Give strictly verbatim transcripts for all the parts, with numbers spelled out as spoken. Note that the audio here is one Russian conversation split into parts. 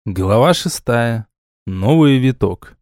Глава шестая. Новый виток.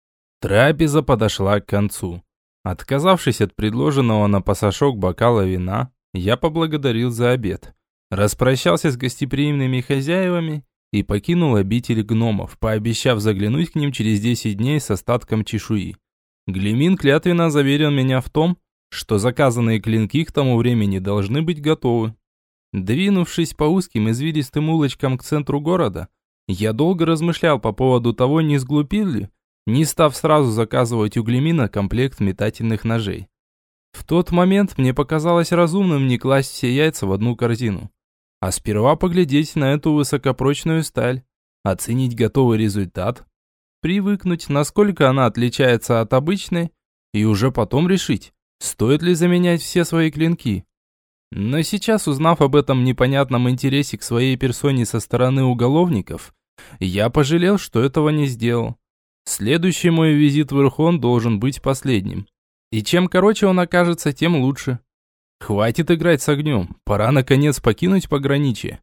Трапеза подошла к концу. Отказавшись от предложенного на пасашок бокала вина, я поблагодарил за обед, распрощался с гостеприимными хозяевами и покинул обитель гномов, пообещав заглянуть к ним через десять дней с остатком чешуи. Глимин клятвенно заверил меня в том, что заказанные клинки к тому времени должны быть готовы. Двинувшись по узким извилистым улочкам к центру города, я долго размышлял по поводу того, не сглупил ли, не став сразу заказывать у Глимина комплект метательных ножей. В тот момент мне показалось разумным не класть все яйца в одну корзину, а сперва поглядеть на эту высокопрочную сталь, оценить готовый результат, привыкнуть, насколько она отличается от обычной, и уже потом решить, стоит ли заменять все свои клинки. Но сейчас, узнав об этом непонятном интересе к своей персоне со стороны уголовников, я пожалел, что этого не сделал. Следующий мой визит в Ирхон должен быть последним. И чем короче он окажется, тем лучше. Хватит играть с огнем, пора наконец покинуть пограничье.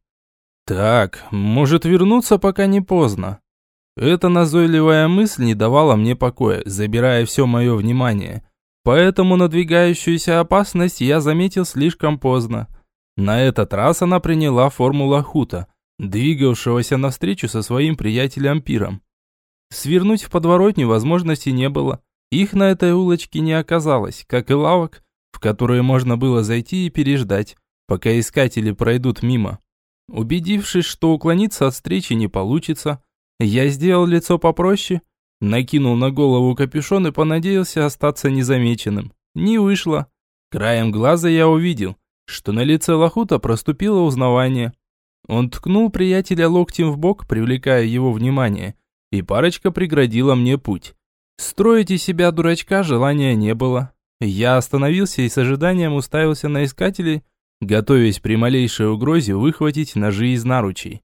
Так, может вернуться, пока не поздно. Эта назойливая мысль не давала мне покоя, забирая все мое внимание. Поэтому надвигающуюся опасность я заметил слишком поздно. На этот раз она приняла форму лахута, двигавшегося навстречу со своим приятелем Пиром. Свернуть в подворотню возможности не было. Их на этой улочке не оказалось, как и лавок, в которые можно было зайти и переждать, пока искатели пройдут мимо. Убедившись, что уклониться от встречи не получится, я сделал лицо попроще, накинул на голову капюшон и понадеялся остаться незамеченным. Не вышло. Краем глаза я увидел, что на лице лахута проступило узнавание. Он ткнул приятеля локтем в бок, привлекая его внимание, и парочка преградила мне путь. Строить из себя дурачка желания не было. Я остановился и с ожиданием уставился на искателей, готовясь при малейшей угрозе выхватить ножи из наручей.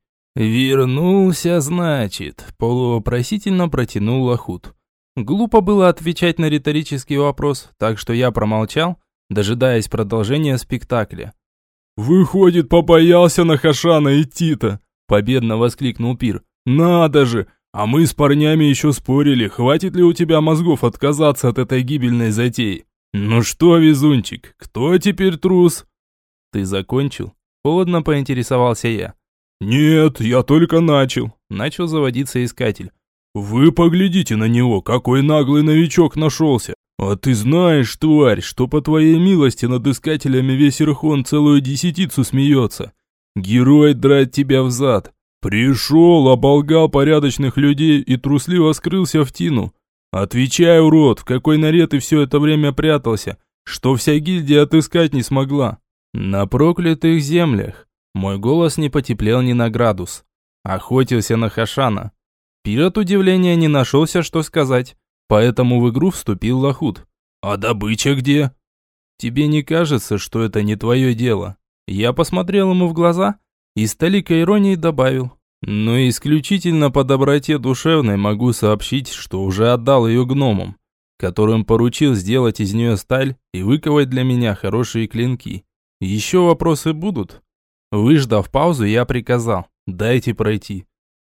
«Вернулся, значит», – полувопросительно протянул лахут. Глупо было отвечать на риторический вопрос, так что я промолчал, дожидаясь продолжения спектакля. «Выходит, побоялся на Хашана идти-то!» – победно воскликнул Пир. «Надо же! А мы с парнями еще спорили, хватит ли у тебя мозгов отказаться от этой гибельной затеи. Ну что, везунчик, кто теперь трус?» «Ты закончил?» – холодно поинтересовался я. «Нет, я только начал», – начал заводиться искатель. «Вы поглядите на него, какой наглый новичок нашелся. А ты знаешь, тварь, что по твоей милости над искателями весь Ирхон целую десятицу смеется. Герой драть тебя взад. Пришел, оболгал порядочных людей и трусливо скрылся в тину. Отвечай, урод, в какой норе ты все это время прятался, что вся гильдия отыскать не смогла?» «На проклятых землях». Мой голос не потеплел ни на градус. Охотился на Хашана. Пир от удивления не нашелся, что сказать, поэтому в игру вступил лахут. «А добыча где?» «Тебе не кажется, что это не твое дело?» Я посмотрел ему в глаза и с толикой иронии добавил. «Но исключительно по доброте душевной могу сообщить, что уже отдал ее гномам, которым поручил сделать из нее сталь и выковать для меня хорошие клинки. Еще вопросы будут?» Выждав паузу, я приказал: «Дайте пройти».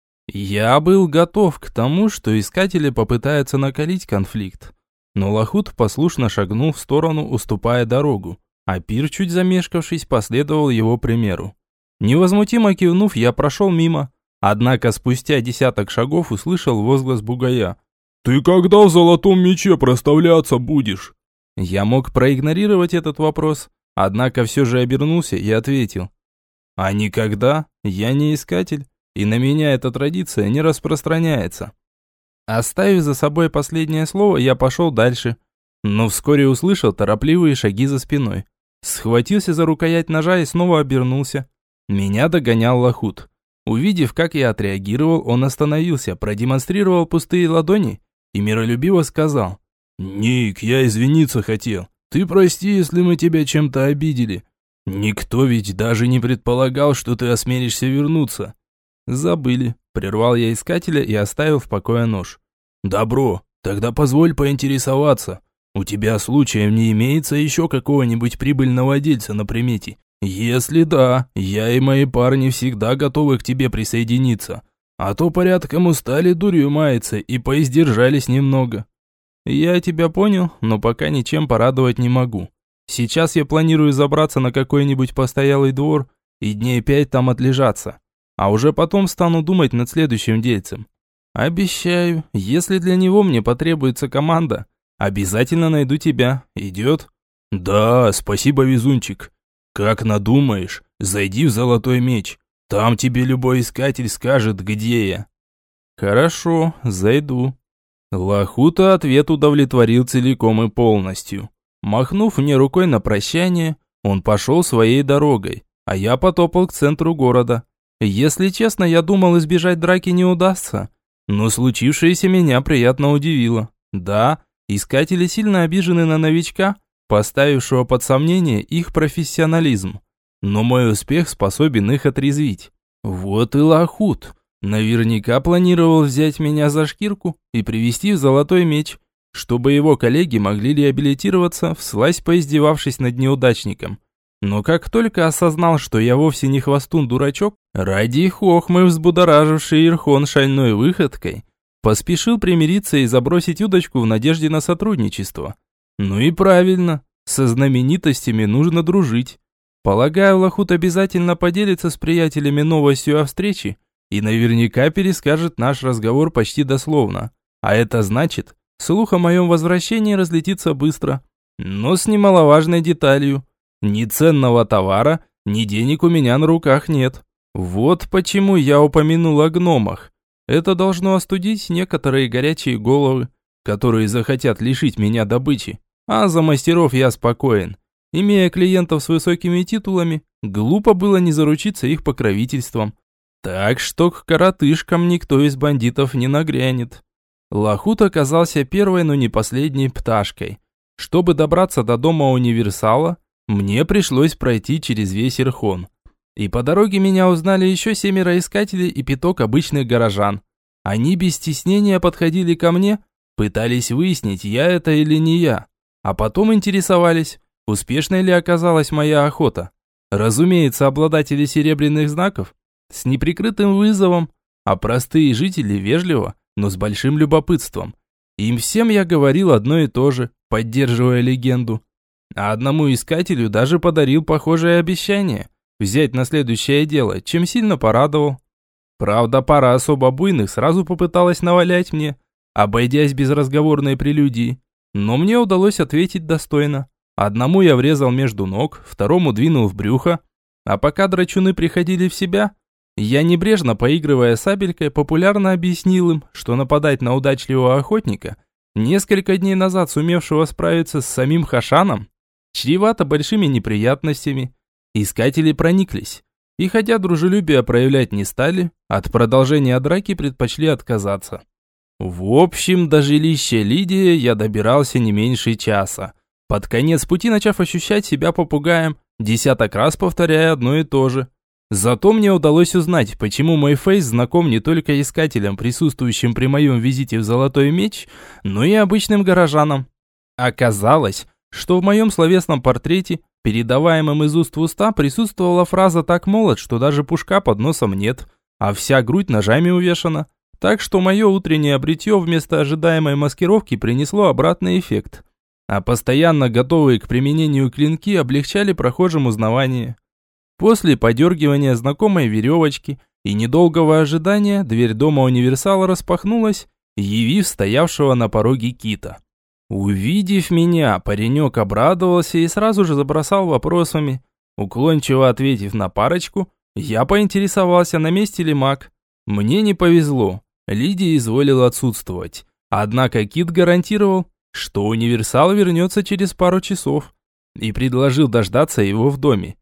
Я был готов к тому, что искатели попытаются накалить конфликт. Но лахут послушно шагнул в сторону, уступая дорогу, а Пир, чуть замешкавшись, последовал его примеру. Невозмутимо кивнув, я прошел мимо, однако спустя десяток шагов услышал возглас бугая. «Ты когда в золотом мече проставляться будешь?» Я мог проигнорировать этот вопрос, однако все же обернулся и ответил: «А никогда, я не искатель, и на меня эта традиция не распространяется». Оставив за собой последнее слово, я пошел дальше, но вскоре услышал торопливые шаги за спиной. Схватился за рукоять ножа и снова обернулся. Меня догонял лахут. Увидев, как я отреагировал, он остановился, продемонстрировал пустые ладони и миролюбиво сказал: «Ник, я извиниться хотел. Ты прости, если мы тебя чем-то обидели. Никто ведь даже не предполагал, что ты осмелишься вернуться». «Забыли», – прервал я искателя и оставил в покое нож. «Добро, тогда позволь поинтересоваться. У тебя случаем не имеется еще какого-нибудь прибыльного дельца на примете? Если да, я и мои парни всегда готовы к тебе присоединиться. А то порядком устали дурью маяться и поиздержались немного». «Я тебя понял, но пока ничем порадовать не могу. Сейчас я планирую забраться на какой-нибудь постоялый двор и дней пять там отлежаться. А уже потом стану думать над следующим дельцем. Обещаю, если для него мне потребуется команда, обязательно найду тебя. Идет?» «Да, спасибо, везунчик. Как надумаешь, зайди в Золотой Меч. Там тебе любой искатель скажет, где я». «Хорошо, зайду». Лахута ответ удовлетворил целиком и полностью. Махнув мне рукой на прощание, он пошел своей дорогой, а я потопал к центру города. Если честно, я думал, избежать драки не удастся, но случившееся меня приятно удивило. Да, искатели сильно обижены на новичка, поставившего под сомнение их профессионализм. Но мой успех способен их отрезвить. Вот и Лахут. Наверняка планировал взять меня за шкирку и привести в Золотой Меч, чтобы его коллеги могли реабилитироваться, всласть поиздевавшись над неудачником. Но как только осознал, что я вовсе не хвостун-дурачок, ради хохмы, взбудораживший Ирхон шальной выходкой, поспешил примириться и забросить удочку в надежде на сотрудничество. Ну и правильно, со знаменитостями нужно дружить. Полагаю, Лахут обязательно поделится с приятелями новостью о встрече и наверняка перескажет наш разговор почти дословно. А это значит, слух о моем возвращении разлетится быстро. Но с немаловажной деталью. Ни ценного товара, ни денег у меня на руках нет. Вот почему я упомянул о гномах. Это должно остудить некоторые горячие головы, которые захотят лишить меня добычи. А за мастеров я спокоен. Имея клиентов с высокими титулами, глупо было не заручиться их покровительством. Так что к коротышкам никто из бандитов не нагрянет. Лахут оказался первой, но не последней пташкой. Чтобы добраться до дома универсала, мне пришлось пройти через весь Ирхон. И по дороге меня узнали еще семеро искателей и пяток обычных горожан. Они без стеснения подходили ко мне, пытались выяснить, я это или не я. А потом интересовались, успешной ли оказалась моя охота. Разумеется, обладатели серебряных знаков с неприкрытым вызовом, а простые жители вежливо, но с большим любопытством. Им всем я говорил одно и то же, поддерживая легенду. А одному искателю даже подарил похожее обещание взять на следующее дело, чем сильно порадовал. Правда, пара особо буйных сразу попыталась навалять мне, обойдясь без разговорной прелюдии. Но мне удалось ответить достойно. Одному я врезал между ног, второму двинул в брюхо. А пока драчуны приходили в себя, я небрежно, поигрывая сабелькой, популярно объяснил им, что нападать на удачливого охотника, несколько дней назад сумевшего справиться с самим Хашаном, чревато большими неприятностями. Искатели прониклись. И хотя дружелюбие проявлять не стали, от продолжения драки предпочли отказаться. В общем, до жилища Лидии я добирался не меньше часа. Под конец пути начав ощущать себя попугаем, десяток раз повторяя одно и то же. Зато мне удалось узнать, почему мой фейс знаком не только искателям, присутствующим при моем визите в Золотой Меч, но и обычным горожанам. Оказалось, что в моем словесном портрете, передаваемом из уст в уста, присутствовала фраза «так молод», что даже пушка под носом нет, а вся грудь ножами увешана. Так что мое утреннее бритье вместо ожидаемой маскировки принесло обратный эффект. А постоянно готовые к применению клинки облегчали прохожим узнавание. После подергивания знакомой веревочки и недолгого ожидания дверь дома универсала распахнулась, явив стоявшего на пороге Кита. Увидев меня, паренек обрадовался и сразу же забросал вопросами. Уклончиво ответив на парочку, я поинтересовался, на месте ли маг. Мне не повезло, Лидия изволила отсутствовать. Однако Кит гарантировал, что универсал вернется через пару часов, и предложил дождаться его в доме.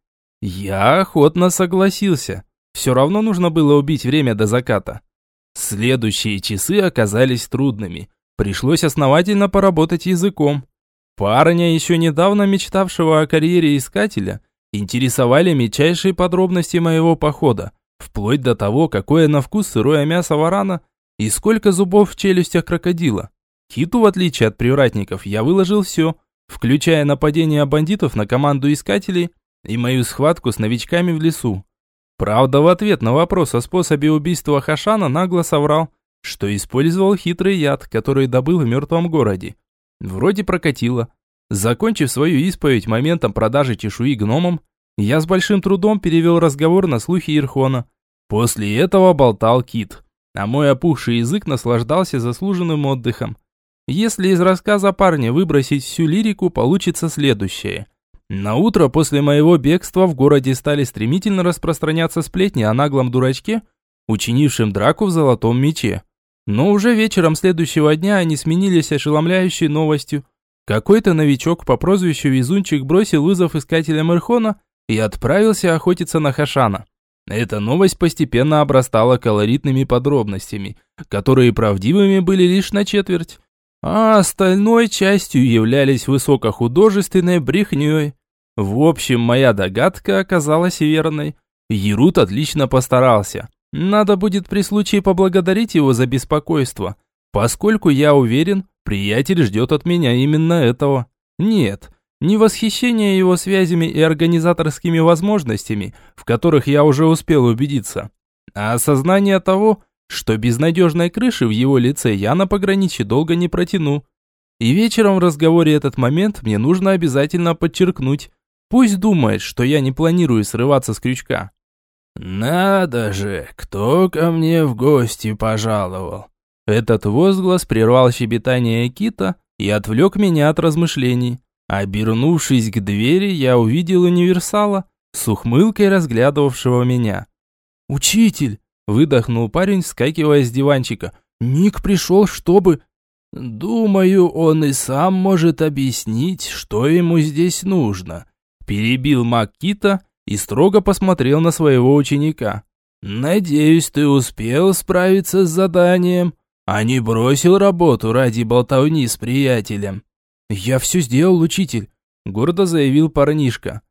Я охотно согласился. Все равно нужно было убить время до заката. Следующие часы оказались трудными. Пришлось основательно поработать языком. Парня, еще недавно мечтавшего о карьере искателя, интересовали мельчайшие подробности моего похода, вплоть до того, какое на вкус сырое мясо варана и сколько зубов в челюстях крокодила. Киту, в отличие от привратников, я выложил все, включая нападение бандитов на команду искателей и мою схватку с новичками в лесу. Правда, в ответ на вопрос о способе убийства Хашана нагло соврал, что использовал хитрый яд, который добыл в мертвом городе. Вроде прокатило. Закончив свою исповедь моментом продажи чешуи гномам, я с большим трудом перевел разговор на слухи Ирхона. После этого болтал Кит, а мой опухший язык наслаждался заслуженным отдыхом. Если из рассказа парня выбросить всю лирику, получится следующее. На утро после моего бегства в городе стали стремительно распространяться сплетни о наглом дурачке, учинившем драку в золотом мече. Но уже вечером следующего дня они сменились ошеломляющей новостью. Какой-то новичок по прозвищу Везунчик бросил вызов искателям Ирхона и отправился охотиться на Хашана. Эта новость постепенно обрастала колоритными подробностями, которые правдивыми были лишь на четверть, а остальной частью являлись высокохудожественной брехней. В общем, моя догадка оказалась верной. Ерут отлично постарался. Надо будет при случае поблагодарить его за беспокойство, поскольку я уверен, приятель ждет от меня именно этого. Нет, не восхищение его связями и организаторскими возможностями, в которых я уже успел убедиться, а осознание того, что без надежной крыши в его лице я на пограничье долго не протяну. И вечером в разговоре этот момент мне нужно обязательно подчеркнуть. Пусть думает, что я не планирую срываться с крючка. «Надо же, кто ко мне в гости пожаловал?» Этот возглас прервал щебетание Кита и отвлек меня от размышлений. Обернувшись к двери, я увидел универсала, с ухмылкой разглядывавшего меня. «Учитель!» – выдохнул парень, вскакивая с диванчика. «Ник пришел, чтобы...» «Думаю, он и сам может объяснить, что ему здесь нужно», – перебил маг Кита и строго посмотрел на своего ученика. «Надеюсь, ты успел справиться с заданием, а не бросил работу ради болтовни с приятелем». «Я все сделал, учитель», – гордо заявил парнишка.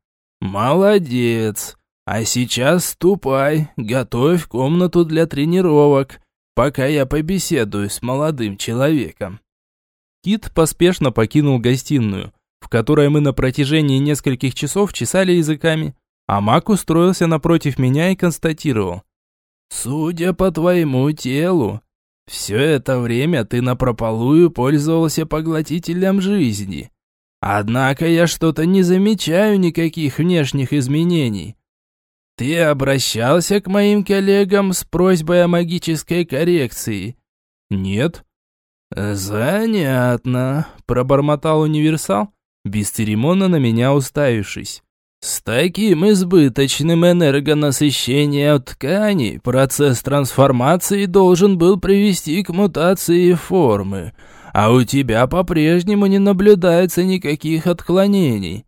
«Молодец. А сейчас ступай, готовь комнату для тренировок, пока я побеседую с молодым человеком». Кит поспешно покинул гостиную, в которой мы на протяжении нескольких часов чесали языками, а маг устроился напротив меня и констатировал. «Судя по твоему телу, все это время ты напропалую пользовался поглотителем жизни. Однако я что-то не замечаю никаких внешних изменений. Ты обращался к моим коллегам с просьбой о магической коррекции?» «Нет». «Занятно», – пробормотал универсал, бесцеремонно на меня уставившись. «С таким избыточным энергонасыщением тканей процесс трансформации должен был привести к мутации формы, а у тебя по-прежнему не наблюдается никаких отклонений.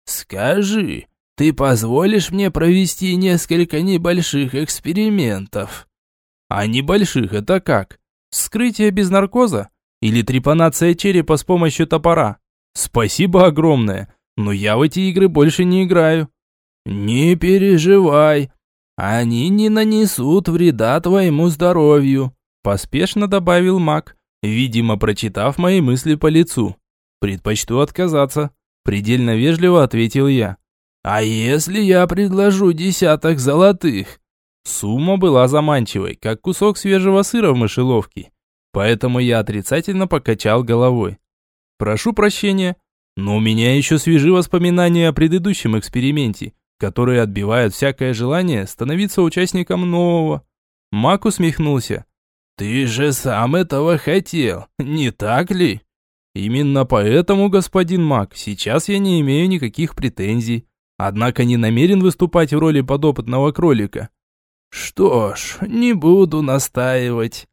Скажи, ты позволишь мне провести несколько небольших экспериментов?» «А небольших это как? Вскрытие без наркоза? Или трепанация черепа с помощью топора? Спасибо огромное, но я в эти игры больше не играю». «Не переживай, они не нанесут вреда твоему здоровью», поспешно добавил маг, видимо, прочитав мои мысли по лицу. «Предпочту отказаться», предельно вежливо ответил я. «А если я предложу десяток золотых?» Сумма была заманчивой, как кусок свежего сыра в мышеловке, поэтому я отрицательно покачал головой. «Прошу прощения, но у меня еще свежи воспоминания о предыдущем эксперименте, которые отбивают всякое желание становиться участником нового». Маг усмехнулся. «Ты же сам этого хотел, не так ли?» «Именно поэтому, господин маг, сейчас я не имею никаких претензий, однако не намерен выступать в роли подопытного кролика». «Что ж, не буду настаивать».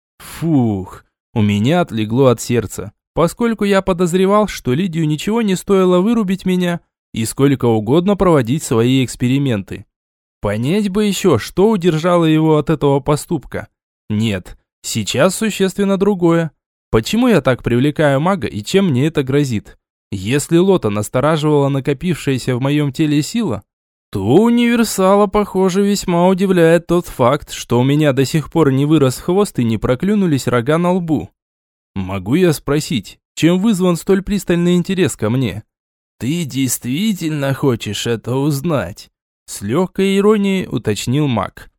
Фух, у меня отлегло от сердца, поскольку я подозревал, что Лидию ничего не стоило вырубить меня и сколько угодно проводить свои эксперименты. Понять бы еще, что удержало его от этого поступка. Нет, сейчас существенно другое. Почему я так привлекаю мага и чем мне это грозит? Если Лота настораживала накопившаяся в моем теле сила, то универсала, похоже, весьма удивляет тот факт, что у меня до сих пор не вырос хвост и не проклюнулись рога на лбу. Могу я спросить, чем вызван столь пристальный интерес ко мне? «Ты действительно хочешь это узнать?» С легкой иронией уточнил маг.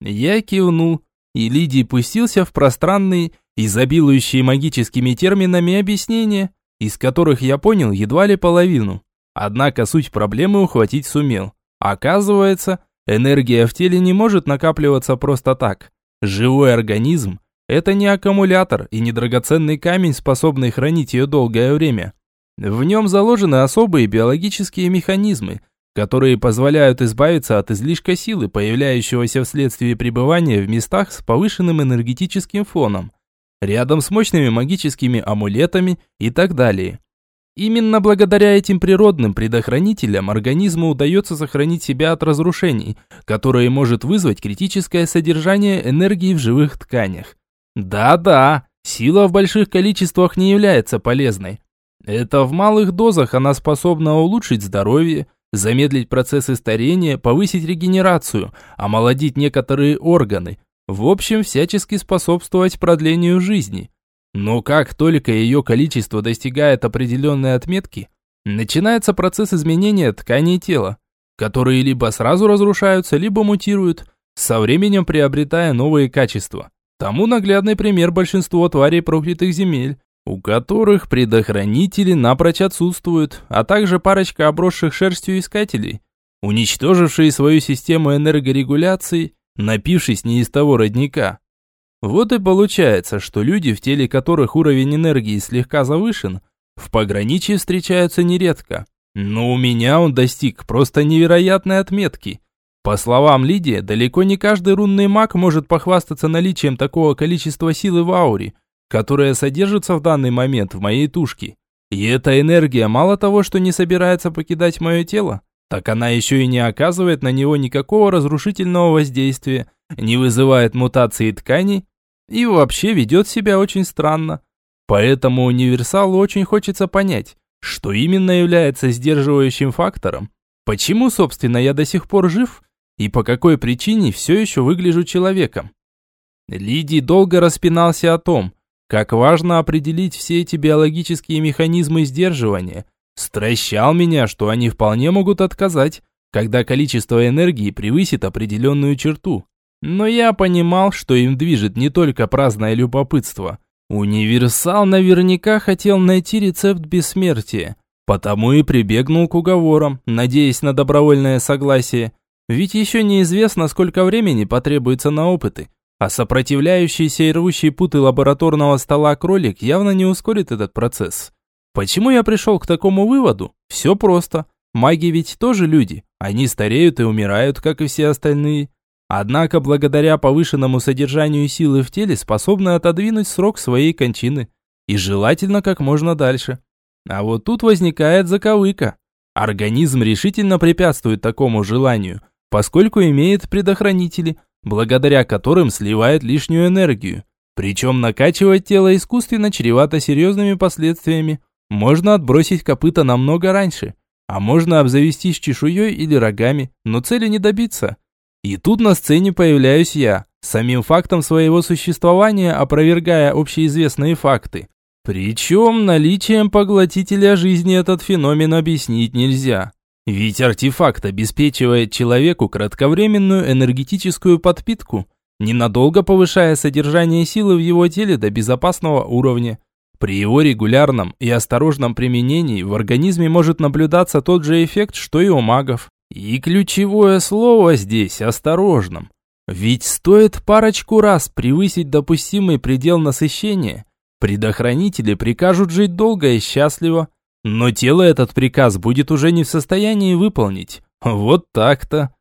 Я кивнул, и Лидий пустился в пространные, изобилующие магическими терминами объяснения, из которых я понял едва ли половину. Однако суть проблемы ухватить сумел. Оказывается, энергия в теле не может накапливаться просто так. Живой организм – это не аккумулятор и не драгоценный камень, способный хранить ее долгое время. В нем заложены особые биологические механизмы, которые позволяют избавиться от излишка силы, появляющегося вследствие пребывания в местах с повышенным энергетическим фоном, рядом с мощными магическими амулетами и так далее. Именно благодаря этим природным предохранителям организму удается сохранить себя от разрушений, которые может вызвать критическое содержание энергии в живых тканях. Да-да, сила в больших количествах не является полезной. Это в малых дозах она способна улучшить здоровье, замедлить процессы старения, повысить регенерацию, омолодить некоторые органы, в общем, всячески способствовать продлению жизни. Но как только ее количество достигает определенной отметки, начинается процесс изменения тканей тела, которые либо сразу разрушаются, либо мутируют, со временем приобретая новые качества. Тому наглядный пример большинство тварей проклятых земель, у которых предохранители напрочь отсутствуют, а также парочка обросших шерстью искателей, уничтожившие свою систему энергорегуляции, напившись не из того родника. Вот и получается, что люди, в теле которых уровень энергии слегка завышен, в пограничье встречаются нередко. Но у меня он достиг просто невероятной отметки. По словам Лидии, далеко не каждый рунный маг может похвастаться наличием такого количества силы в ауре, которая содержится в данный момент в моей тушке. И эта энергия мало того, что не собирается покидать мое тело, так она еще и не оказывает на него никакого разрушительного воздействия, не вызывает мутации тканей и вообще ведет себя очень странно. Поэтому универсалу очень хочется понять, что именно является сдерживающим фактором, почему, собственно, я до сих пор жив и по какой причине все еще выгляжу человеком. Лидий долго распинался о том, как важно определить все эти биологические механизмы сдерживания, стращал меня, что они вполне могут отказать, когда количество энергии превысит определенную черту. Но я понимал, что им движет не только праздное любопытство. Универсал наверняка хотел найти рецепт бессмертия, потому и прибегнул к уговорам, надеясь на добровольное согласие. Ведь еще неизвестно, сколько времени потребуется на опыты, а сопротивляющийся и рвущий путы лабораторного стола кролик явно не ускорит этот процесс. Почему я пришел к такому выводу? Все просто. Маги ведь тоже люди, они стареют и умирают, как и все остальные. Однако, благодаря повышенному содержанию силы в теле, способны отодвинуть срок своей кончины. И желательно как можно дальше. А вот тут возникает заковыка. Организм решительно препятствует такому желанию, поскольку имеет предохранители, благодаря которым сливает лишнюю энергию. Причем накачивать тело искусственно чревато серьезными последствиями. Можно отбросить копыта намного раньше, а можно обзавестись чешуей или рогами, но цели не добиться. И тут на сцене появляюсь я, самим фактом своего существования опровергая общеизвестные факты. Причем наличием поглотителя жизни этот феномен объяснить нельзя. Ведь артефакт обеспечивает человеку кратковременную энергетическую подпитку, ненадолго повышая содержание силы в его теле до безопасного уровня. При его регулярном и осторожном применении в организме может наблюдаться тот же эффект, что и у магов. И ключевое слово здесь «осторожным». Ведь стоит парочку раз превысить допустимый предел насыщения, предохранители прикажут жить долго и счастливо, но тело этот приказ будет уже не в состоянии выполнить. Вот так-то.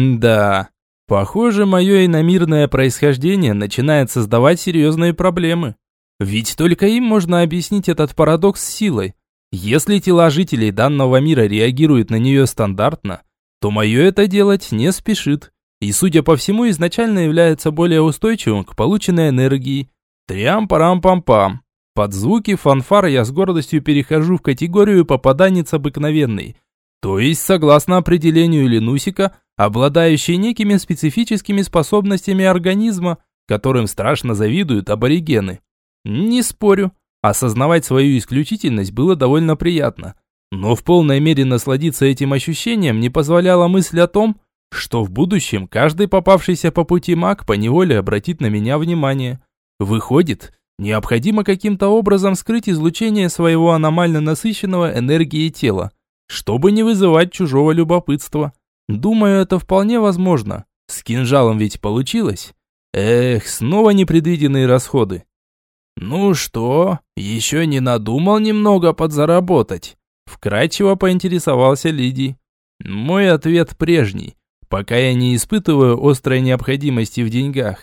М-да. Похоже, мое иномирное происхождение начинает создавать серьезные проблемы. Ведь только им можно объяснить этот парадокс силой. Если тела жителей данного мира реагируют на нее стандартно, то мое это делать не спешит. И, судя по всему, изначально является более устойчивым к полученной энергии. Трям-парам-пам-пам. Под звуки фанфар я с гордостью перехожу в категорию попаданец обыкновенный. То есть, согласно определению Ленусика, обладающий некими специфическими способностями организма, которым страшно завидуют аборигены. Не спорю, осознавать свою исключительность было довольно приятно. Но в полной мере насладиться этим ощущением не позволяла мысль о том, что в будущем каждый попавшийся по пути маг поневоле обратит на меня внимание. Выходит, необходимо каким-то образом скрыть излучение своего аномально насыщенного энергией тела, чтобы не вызывать чужого любопытства. Думаю, это вполне возможно. С кинжалом ведь получилось. Эх, снова непредвиденные расходы. «Ну что, еще не надумал немного подзаработать?» Вкратчиво поинтересовался Лидий. Мой ответ прежний, пока я не испытываю острой необходимости в деньгах.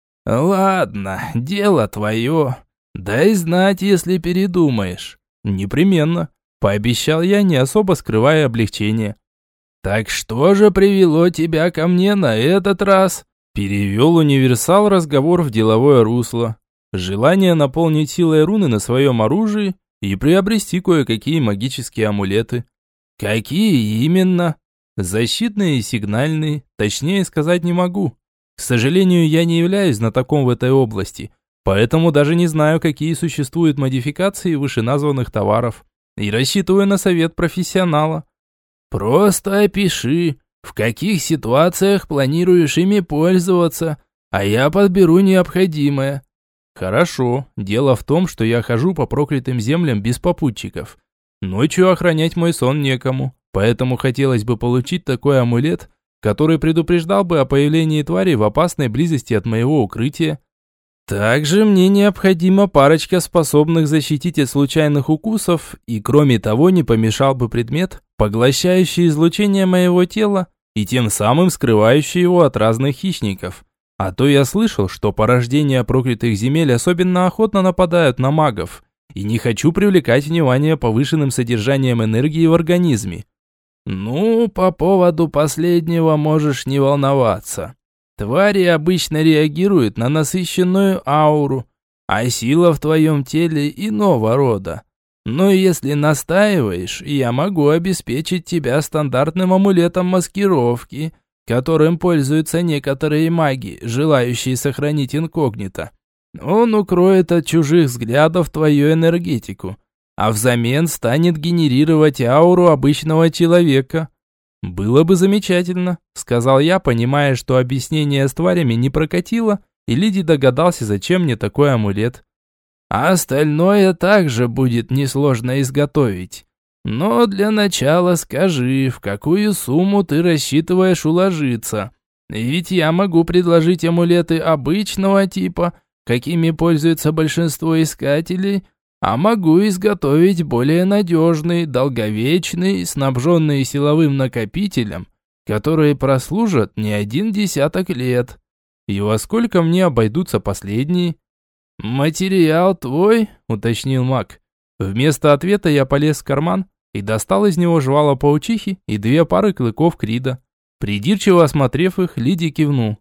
«Ладно, дело твое. Дай знать, если передумаешь». «Непременно», – пообещал я, не особо скрывая облегчение. «Так что же привело тебя ко мне на этот раз?» Перевел универсал разговор в деловое русло. Желание наполнить силой руны на своем оружии и приобрести кое-какие магические амулеты. Какие именно? Защитные и сигнальные, точнее сказать не могу. К сожалению, я не являюсь знатоком в этой области, поэтому даже не знаю, какие существуют модификации вышеназванных товаров. И рассчитываю на совет профессионала. Просто опиши, в каких ситуациях планируешь ими пользоваться, а я подберу необходимое. Хорошо, дело в том, что я хожу по проклятым землям без попутчиков. Ночью охранять мой сон некому, поэтому хотелось бы получить такой амулет, который предупреждал бы о появлении твари в опасной близости от моего укрытия. Также мне необходима парочка способных защитить от случайных укусов, и кроме того не помешал бы предмет, поглощающий излучение моего тела и тем самым скрывающий его от разных хищников. А то я слышал, что порождения проклятых земель особенно охотно нападают на магов, и не хочу привлекать внимание повышенным содержанием энергии в организме. Ну, по поводу последнего можешь не волноваться. Твари обычно реагируют на насыщенную ауру, а сила в твоем теле иного рода. Но если настаиваешь, я могу обеспечить тебя стандартным амулетом маскировки, которым пользуются некоторые маги, желающие сохранить инкогнито. Он укроет от чужих взглядов твою энергетику, а взамен станет генерировать ауру обычного человека. «Было бы замечательно», — сказал я, понимая, что объяснение с тварями не прокатило, и Лидий догадался, зачем мне такой амулет. «А остальное также будет несложно изготовить. Но для начала скажи, в какую сумму ты рассчитываешь уложиться. Ведь я могу предложить амулеты обычного типа, какими пользуется большинство искателей, а могу изготовить более надежный, долговечный, снабженный силовым накопителем, которые прослужат не один десяток лет. И во сколько мне обойдутся последние?» «Материал твой?» – уточнил маг. Вместо ответа я полез в карман и достал из него жвала паучихи и две пары клыков крида. Придирчиво осмотрев их, Лидий кивнул.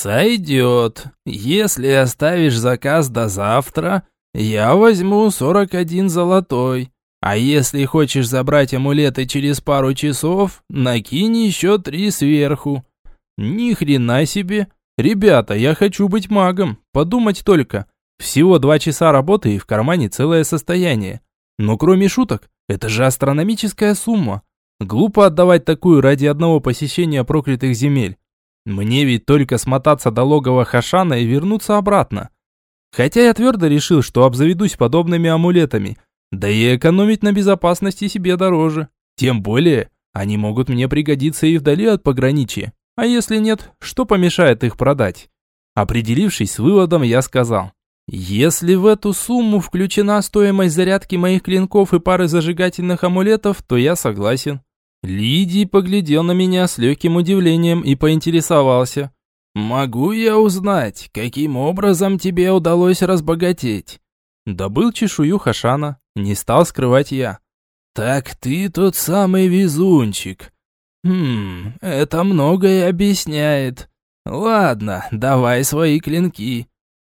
«Сойдет. Если оставишь заказ до завтра, я возьму сорок один золотой. А если хочешь забрать амулеты через пару часов, накинь еще три сверху». «Ни хрена себе! Ребята, я хочу быть магом. Подумать только. Всего два часа работы и в кармане целое состояние. Но кроме шуток, это же астрономическая сумма. Глупо отдавать такую ради одного посещения проклятых земель. Мне ведь только смотаться до логова Хашана и вернуться обратно. Хотя я твердо решил, что обзаведусь подобными амулетами. Да и экономить на безопасности себе дороже. Тем более, они могут мне пригодиться и вдали от пограничья. А если нет, что помешает их продать? Определившись с выводом, я сказал: если в эту сумму включена стоимость зарядки моих клинков и пары зажигательных амулетов, то я согласен. Лидий поглядел на меня с легким удивлением и поинтересовался: «Могу я узнать, каким образом тебе удалось разбогатеть?» Добыл чешую Хашана, не стал скрывать я. «Так ты тот самый везунчик. Хм, это многое объясняет. Ладно, давай свои клинки».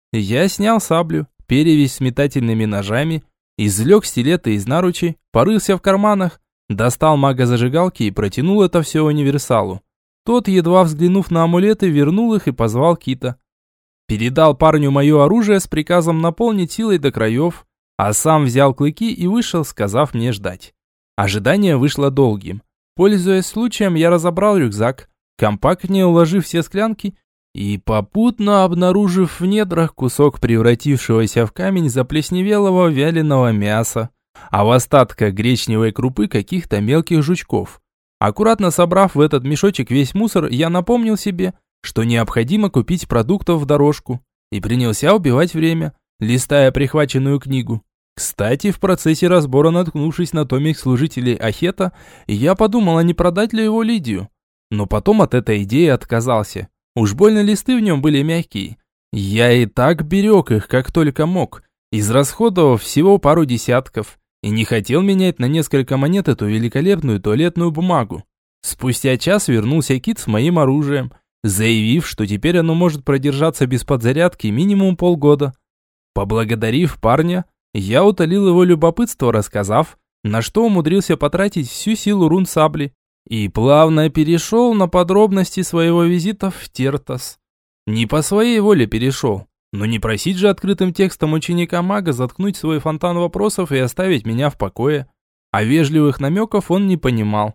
Я снял саблю, перевязь с метательными ножами, извлек стилеты из наручей, порылся в карманах, достал мага-зажигалки и протянул это все универсалу. Тот, едва взглянув на амулеты, вернул их и позвал Кита. Передал парню мое оружие с приказом наполнить силой до краев, а сам взял клыки и вышел, сказав мне ждать. Ожидание вышло долгим. Пользуясь случаем, я разобрал рюкзак, компактнее уложив все склянки и попутно обнаружив в недрах кусок превратившегося в камень заплесневелого вяленого мяса, а в остатках гречневой крупы каких-то мелких жучков. Аккуратно собрав в этот мешочек весь мусор, я напомнил себе, что необходимо купить продуктов в дорожку, и принялся убивать время, листая прихваченную книгу. Кстати, в процессе разбора, наткнувшись на томик служителей Ахета, я подумал, а не продать ли его Лидию. Но потом от этой идеи отказался. Уж больно листы в нем были мягкие. Я и так берег их, как только мог, израсходовав всего пару десятков, и не хотел менять на несколько монет эту великолепную туалетную бумагу. Спустя час вернулся Кит с моим оружием, заявив, что теперь оно может продержаться без подзарядки минимум полгода. Поблагодарив парня, я утолил его любопытство, рассказав, на что умудрился потратить всю силу рун сабли, и плавно перешел на подробности своего визита в Тертас. Не по своей воле перешел, но не просить же открытым текстом ученика-мага заткнуть свой фонтан вопросов и оставить меня в покое. А вежливых намеков он не понимал.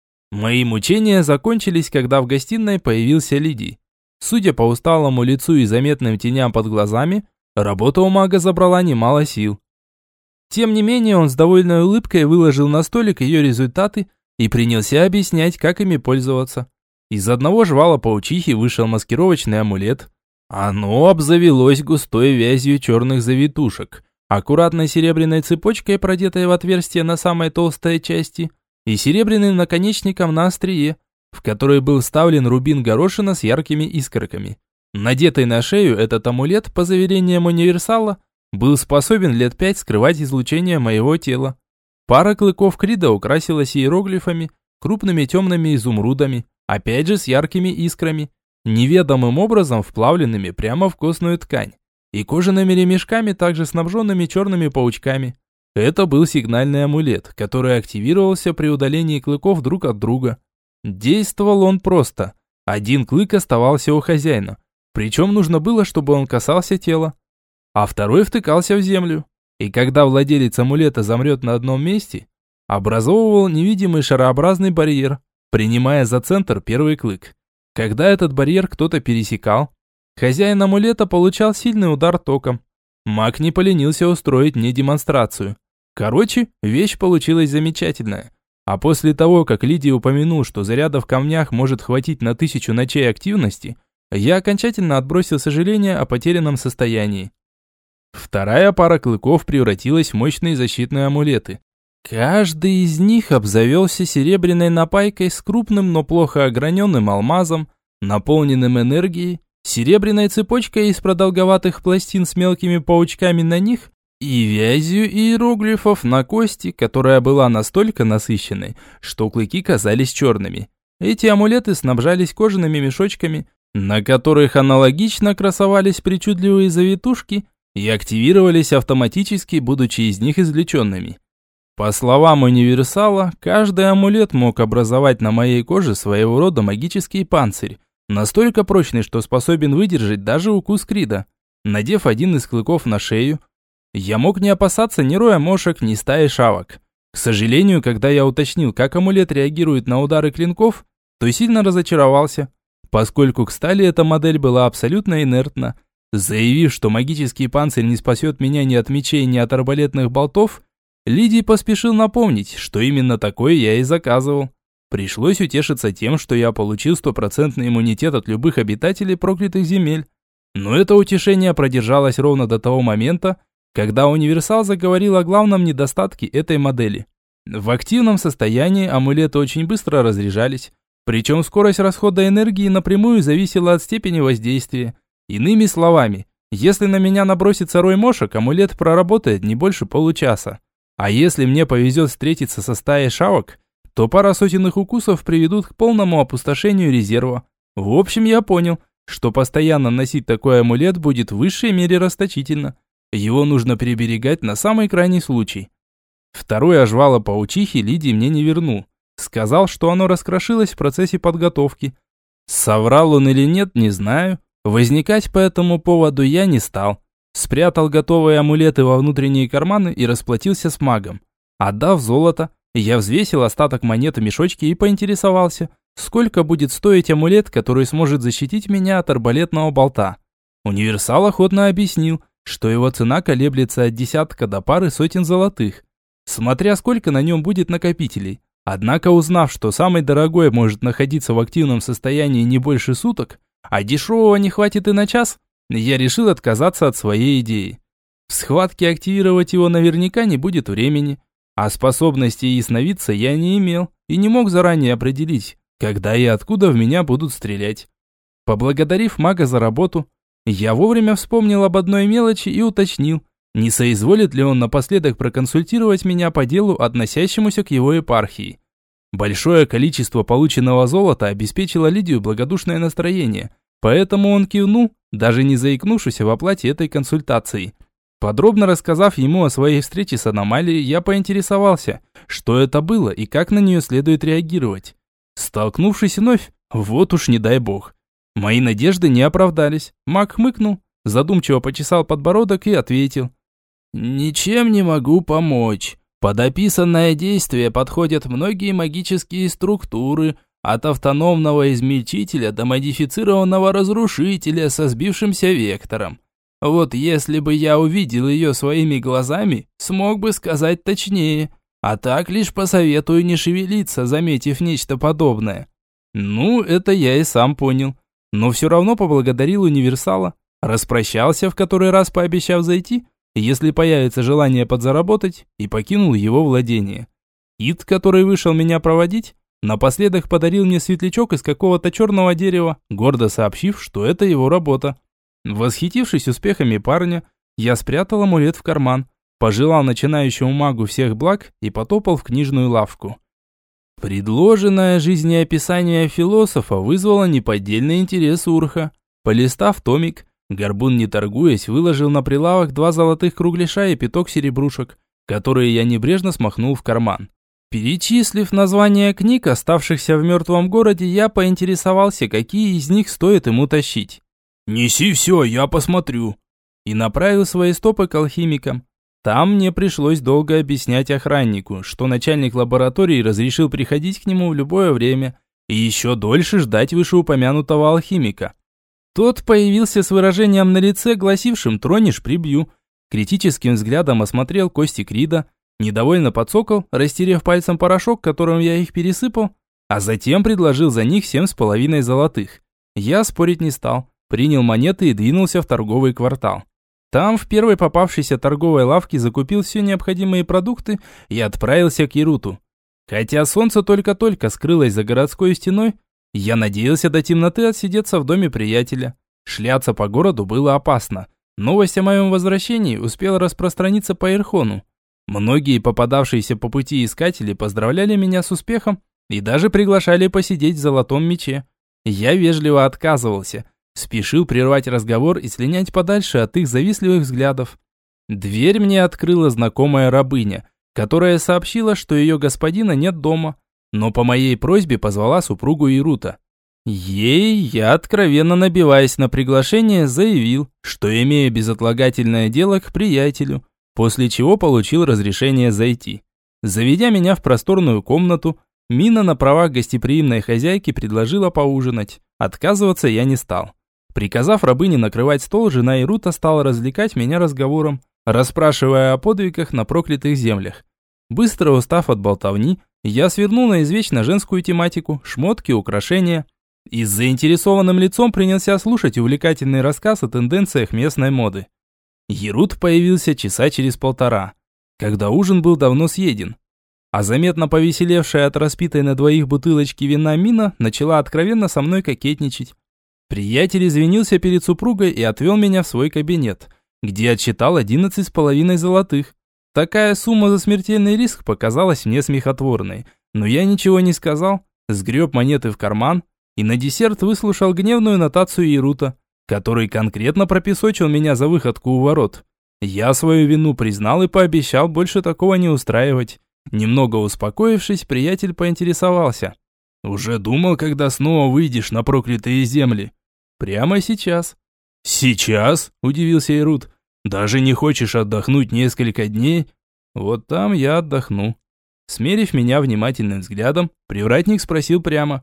Мои мучения закончились, когда в гостиной появился Лидий. Судя по усталому лицу и заметным теням под глазами, работа у мага забрала немало сил. Тем не менее, он с довольной улыбкой выложил на столик ее результаты и принялся объяснять, как ими пользоваться. Из одного жвала паучихи вышел маскировочный амулет. Оно обзавелось густой вязью черных завитушек, аккуратной серебряной цепочкой, продетой в отверстие на самой толстой части, и серебряным наконечником на острие, в который был вставлен рубин горошина с яркими искорками. Надетый на шею этот амулет, по заверениям универсала, был способен лет пять скрывать излучение моего тела. Пара клыков Крида украсилась иероглифами, крупными темными изумрудами, опять же с яркими искрами, неведомым образом вплавленными прямо в костную ткань, и кожаными ремешками, также снабженными черными паучками. Это был сигнальный амулет, который активировался при удалении клыков друг от друга. Действовал он просто. Один клык оставался у хозяина, причем нужно было, чтобы он касался тела, а второй втыкался в землю. И когда владелец амулета замрет на одном месте, образовывал невидимый шарообразный барьер, принимая за центр первый клык. Когда этот барьер кто-то пересекал, хозяин амулета получал сильный удар током. Маг не поленился устроить мне демонстрацию. Короче, вещь получилась замечательная. А после того, как Лидия упомянул, что заряда в камнях может хватить на тысячу ночей активности, я окончательно отбросил сожаление о потерянном состоянии. Вторая пара клыков превратилась в мощные защитные амулеты. Каждый из них обзавелся серебряной напайкой с крупным, но плохо ограненным алмазом, наполненным энергией, серебряной цепочкой из продолговатых пластин с мелкими паучками на них и вязью иероглифов на кости, которая была настолько насыщенной, что клыки казались черными. Эти амулеты снабжались кожаными мешочками, на которых аналогично красовались причудливые завитушки и активировались автоматически, будучи из них извлеченными. По словам универсала, каждый амулет мог образовать на моей коже своего рода магический панцирь, настолько прочный, что способен выдержать даже укус Крида. Надев один из клыков на шею, я мог не опасаться ни роя мошек, ни стаи шавок. К сожалению, когда я уточнил, как амулет реагирует на удары клинков, то сильно разочаровался, поскольку к стали эта модель была абсолютно инертна. Заявив, что магический панцирь не спасет меня ни от мечей, ни от арбалетных болтов, Лидий поспешил напомнить, что именно такое я и заказывал. Пришлось утешиться тем, что я получил стопроцентный иммунитет от любых обитателей проклятых земель. Но это утешение продержалось ровно до того момента, когда универсал заговорил о главном недостатке этой модели. В активном состоянии амулеты очень быстро разряжались, причем скорость расхода энергии напрямую зависела от степени воздействия. Иными словами, если на меня набросится рой мошек, амулет проработает не больше получаса. А если мне повезет встретиться со стаей шавок, то пара сотен их укусов приведут к полному опустошению резерва. В общем, я понял, что постоянно носить такой амулет будет в высшей мере расточительно. Его нужно приберегать на самый крайний случай. Второе ожвало паучихи Лидий мне не вернул. Сказал, что оно раскрошилось в процессе подготовки. Соврал он или нет, не знаю. Возникать по этому поводу я не стал. Спрятал готовые амулеты во внутренние карманы и расплатился с магом. Отдав золото, я взвесил остаток монет в мешочке и поинтересовался, сколько будет стоить амулет, который сможет защитить меня от арбалетного болта. Универсал охотно объяснил, что его цена колеблется от десятка до пары сотен золотых, смотря сколько на нем будет накопителей. Однако, узнав, что самый дорогой может находиться в активном состоянии не больше суток, а дешевого не хватит и на час, я решил отказаться от своей идеи. В схватке активировать его наверняка не будет времени, а способности ясновидца я не имел и не мог заранее определить, когда и откуда в меня будут стрелять. Поблагодарив мага за работу, я вовремя вспомнил об одной мелочи и уточнил, не соизволит ли он напоследок проконсультировать меня по делу, относящемуся к его епархии. Большое количество полученного золота обеспечило Лидию благодушное настроение, поэтому он кивнул, даже не заикнувшись в оплате этой консультации. Подробно рассказав ему о своей встрече с аномалией, я поинтересовался, что это было и как на нее следует реагировать. Столкнувшись вновь, вот уж не дай бог. Мои надежды не оправдались. Маг хмыкнул, задумчиво почесал подбородок и ответил: «Ничем не могу помочь. Под описанное действие подходят многие магические структуры, от автономного измельчителя до модифицированного разрушителя со сбившимся вектором. Вот если бы я увидел ее своими глазами, смог бы сказать точнее, а так лишь посоветую не шевелиться, заметив нечто подобное». Ну, это я и сам понял, но все равно поблагодарил универсала, распрощался, в который раз пообещав зайти, если появится желание подзаработать, и покинул его владение. Ид, который вышел меня проводить, напоследок подарил мне светлячок из какого-то черного дерева, гордо сообщив, что это его работа. Восхитившись успехами парня, я спрятал амулет в карман, пожелал начинающему магу всех благ и потопал в книжную лавку. Предложенное жизнеописание философа вызвало неподдельный интерес Урха. Полистав томик, Горбун, не торгуясь, выложил на прилавок два золотых кругляша и пяток серебрушек, которые я небрежно смахнул в карман. Перечислив названия книг, оставшихся в мертвом городе, я поинтересовался, какие из них стоит ему тащить. «Неси все, я посмотрю». И направил свои стопы к алхимикам. Там мне пришлось долго объяснять охраннику, что начальник лаборатории разрешил приходить к нему в любое время и еще дольше ждать вышеупомянутого алхимика. Тот появился с выражением на лице, гласившим «тронешь, прибью». Критическим взглядом осмотрел кости Крида, недовольно подсокол, растерев пальцем порошок, которым я их пересыпал, а затем предложил за них семь с половиной золотых. Я спорить не стал, принял монеты и двинулся в торговый квартал. Там в первой попавшейся торговой лавке закупил все необходимые продукты и отправился к Ируту. Хотя солнце только-только скрылось за городской стеной, я надеялся до темноты отсидеться в доме приятеля. Шляться по городу было опасно. Новость о моем возвращении успела распространиться по Ирхону. Многие попадавшиеся по пути искатели поздравляли меня с успехом и даже приглашали посидеть в золотом мече. Я вежливо отказывался, спешил прервать разговор и слинять подальше от их завистливых взглядов. Дверь мне открыла знакомая рабыня, которая сообщила, что ее господина нет дома, но по моей просьбе позвала супругу Ирута. Ей я, откровенно набиваясь на приглашение, заявил, что имею безотлагательное дело к приятелю, после чего получил разрешение зайти. Заведя меня в просторную комнату, Мина на правах гостеприимной хозяйки предложила поужинать. Отказываться я не стал. Приказав рабыне накрывать стол, жена Ирута стала развлекать меня разговором, расспрашивая о подвигах на проклятых землях. Быстро устав от болтовни, я свернул на извечно женскую тематику, шмотки, украшения, и с заинтересованным лицом принялся слушать увлекательный рассказ о тенденциях местной моды. Ирут появился часа через полтора, когда ужин был давно съеден. А заметно повеселевшая от распитой на двоих бутылочки вина Мина начала откровенно со мной кокетничать. Приятель извинился перед супругой и отвел меня в свой кабинет, где отсчитал одиннадцать с половиной золотых. Такая сумма за смертельный риск показалась мне смехотворной, но я ничего не сказал, сгреб монеты в карман и на десерт выслушал гневную нотацию Ирута, который конкретно пропесочил меня за выходку у ворот. Я свою вину признал и пообещал больше такого не устраивать. Немного успокоившись, приятель поинтересовался: «Уже думал, когда снова выйдешь на проклятые земли?» «Прямо сейчас». «Сейчас?» – удивился Ирут. «Даже не хочешь отдохнуть несколько дней?» «Вот там я отдохну». Смерив меня внимательным взглядом, привратник спросил прямо: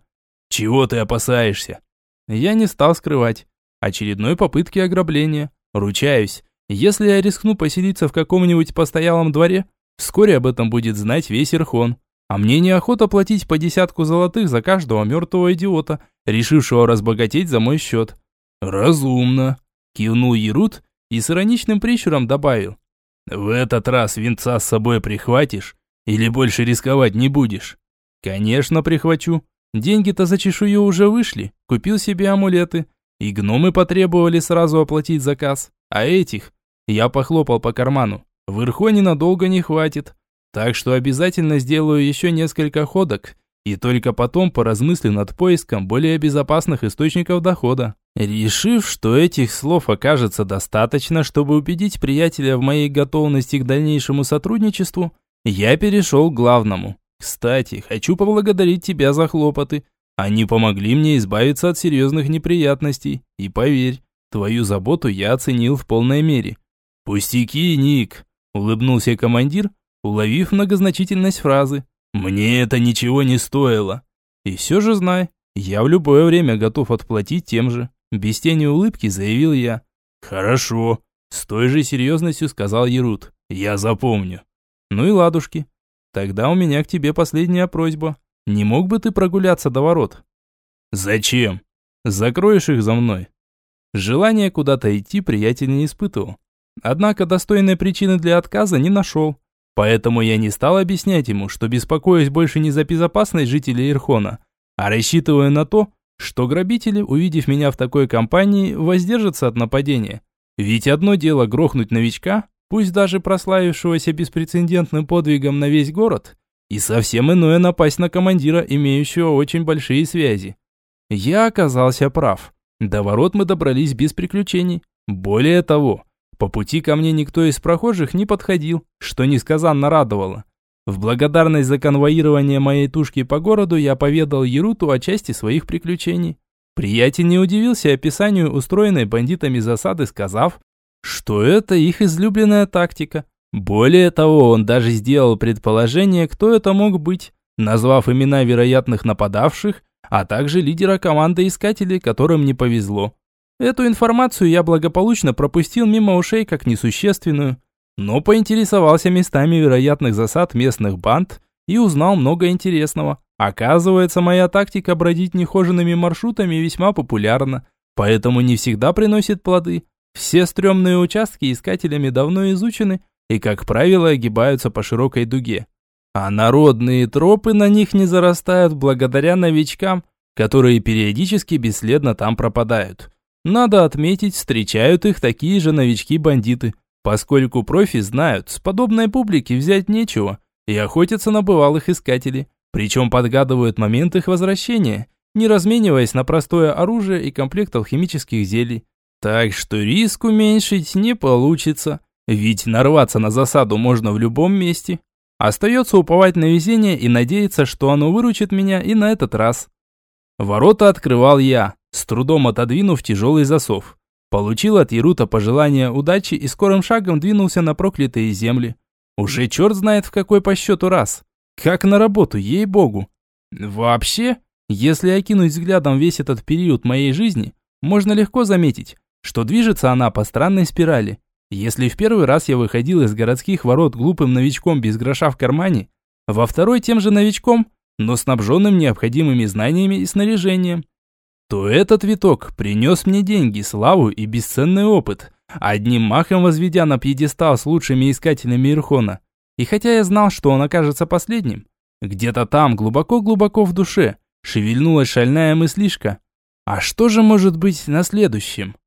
Чего ты опасаешься? Я не стал скрывать. Очередной попытки ограбления. Ручаюсь, если я рискну поселиться в каком-нибудь постоялом дворе, вскоре об этом будет знать весь Ирхон. А мне неохота платить по десятку золотых за каждого мертвого идиота, решившего разбогатеть за мой счет. Разумно, кивнул Ерут и с ироничным прищуром добавил. В этот раз винца с собой прихватишь или больше рисковать не будешь? Конечно, прихвачу. Деньги-то за чешую уже вышли, купил себе амулеты. И гномы потребовали сразу оплатить заказ. А этих, я похлопал по карману, в Ирхоне надолго не хватит. Так что обязательно сделаю еще несколько ходок. И только потом поразмыслю над поиском более безопасных источников дохода. Решив, что этих слов окажется достаточно, чтобы убедить приятеля в моей готовности к дальнейшему сотрудничеству, я перешел к главному. Кстати, хочу поблагодарить тебя за хлопоты. Они помогли мне избавиться от серьезных неприятностей. И поверь, твою заботу я оценил в полной мере. Пустяки, Ник, улыбнулся командир, уловив многозначительность фразы. Мне это ничего не стоило. И все же знай, я в любое время готов отплатить тем же. Без тени улыбки заявил я. Хорошо, с той же серьезностью сказал Ерут. Я запомню. Ну и ладушки. Тогда у меня к тебе последняя просьба. Не мог бы ты прогуляться до ворот? Зачем? Закроешь их за мной. Желания куда-то идти приятель не испытывал. Однако достойной причины для отказа не нашел. Поэтому я не стал объяснять ему, что беспокоюсь больше не за безопасность жителей Ирхона, а рассчитываю на то, что грабители, увидев меня в такой компании, воздержатся от нападения. Ведь одно дело грохнуть новичка, пусть даже прославившегося беспрецедентным подвигом на весь город, и совсем иное напасть на командира, имеющего очень большие связи. Я оказался прав. До ворот мы добрались без приключений. Более того, по пути ко мне никто из прохожих не подходил, что несказанно радовало. В благодарность за конвоирование моей тушки по городу я поведал Еруту о части своих приключений. Приятель не удивился описанию устроенной бандитами засады, сказав, что это их излюбленная тактика. Более того, он даже сделал предположение, кто это мог быть, назвав имена вероятных нападавших, а также лидера команды искателей, которым не повезло. Эту информацию я благополучно пропустил мимо ушей как несущественную, но поинтересовался местами вероятных засад местных банд и узнал много интересного. Оказывается, моя тактика бродить нехоженными маршрутами весьма популярна, поэтому не всегда приносит плоды. Все стрёмные участки искателями давно изучены и, как правило, огибаются по широкой дуге. А народные тропы на них не зарастают благодаря новичкам, которые периодически бесследно там пропадают. Надо отметить, встречают их такие же новички-бандиты, поскольку профи знают, с подобной публики взять нечего, и охотятся на бывалых искателей, причем подгадывают момент их возвращения, не размениваясь на простое оружие и комплект алхимических зелий. Так что риск уменьшить не получится, ведь нарваться на засаду можно в любом месте. Остается уповать на везение и надеяться, что оно выручит меня и на этот раз. Ворота открывал я, с трудом отодвинув тяжелый засов. Получил от Ерута пожелание удачи и скорым шагом двинулся на проклятые земли. Уже черт знает в какой по счету раз. Как на работу, ей-богу. Вообще, если окинуть взглядом весь этот период моей жизни, можно легко заметить, что движется она по странной спирали. Если в первый раз я выходил из городских ворот глупым новичком без гроша в кармане, во второй тем же новичком, но снабженным необходимыми знаниями и снаряжением, то этот виток принес мне деньги, славу и бесценный опыт, одним махом возведя на пьедестал с лучшими искателями Ирхона. И хотя я знал, что он окажется последним, где-то там, глубоко-глубоко в душе, шевельнулась шальная мыслишка. А что же может быть на следующем?